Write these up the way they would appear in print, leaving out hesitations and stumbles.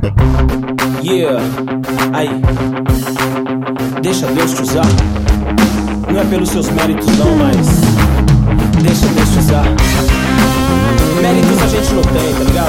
Yeah, aí, deixa Deus te usar. Não é pelos seus méritos não, mas deixa Deus te usar. Méritos a gente não tem, tá ligado?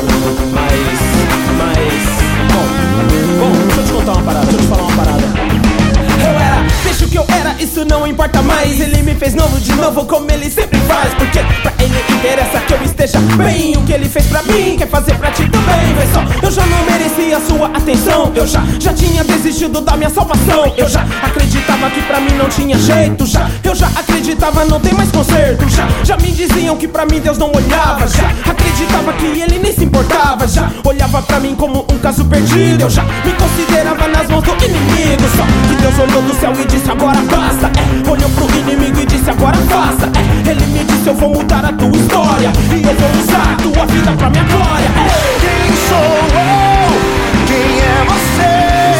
Bom, deixa eu te contar uma parada, deixa eu te falar uma parada. Deixa o que eu era, isso não importa mais. Ele me fez novo de novo, como ele sempre faz. Porque pra ele interessa que eu esteja bem. O que ele fez pra mim, quer fazer pra ti também. Vê só, eu já não merecia a sua atenção. Eu já tinha desistido da minha salvação. Eu já acreditava que pra mim não tinha jeito. Eu já acreditava, não tem mais conserto. Já me diziam que pra mim Deus não olhava. Já acreditava que ele nem se importava. Já olhava pra mim como um caso perdido. Eu já me considerava nas mãos do inimigo. Só que Deus olhou do céu e disse agora basta. Olhou pro inimigo e disse agora faça. Ele me disse eu vou mudar a tua história e eu vou usar a tua vida pra minha glória. Quem sou eu? Quem é você?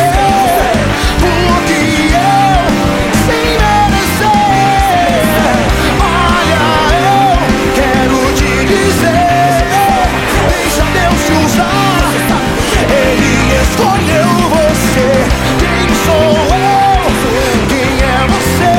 Porque eu sem merecer. Olha, eu quero te dizer, deixa Deus te usar. Ele escolheu você. Quem sou eu? Quem é você?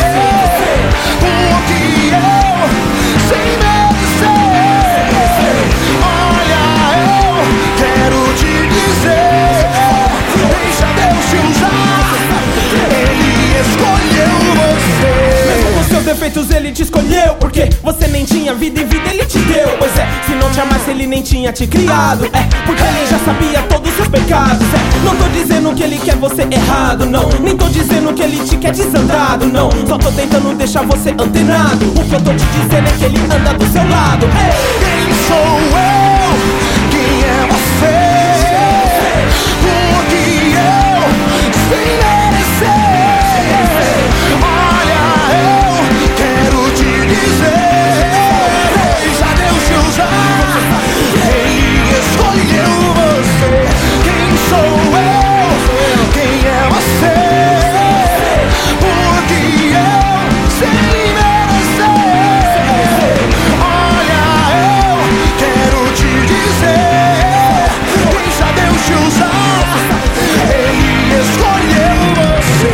Porque eu sem merecer. Olha, eu quero te dizer, deixa Deus te usar. Ele escolheu você. Mesmo com seus defeitos ele te escolheu. Porque você nem tinha vida e vida ele te deu. Pois é, se não te amasse ele nem tinha te criado. Porque ele já sabia todos os seus pecados. Não tô dizendo que ele quer você errado, não. Nem tô dizendo que ele te quer desandado, não. Só tô tentando deixar você antenado. O que eu tô te dizendo é que ele anda do seu lado. Quem sou eu? Quem é você? Porque eu sem merecer. Olha, eu quero te dizer, deixa Deus te usar. Ele escolheu você. Quem sou eu? Quem é você? Porque eu sem merecer. Olha, eu quero te dizer, deixa Deus te usar. Ele escolheu você.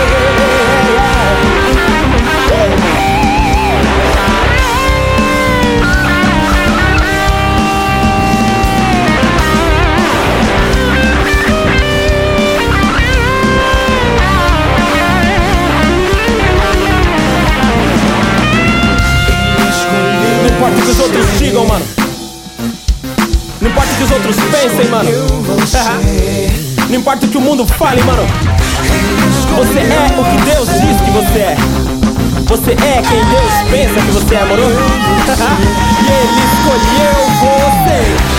Não importa o que os outros digam, mano. Não importa o que os outros pensem, mano. Não importa o que o mundo fale, mano. Você é o que Deus diz que você é. Você é quem Deus pensa que você é, moro? E Ele escolheu você.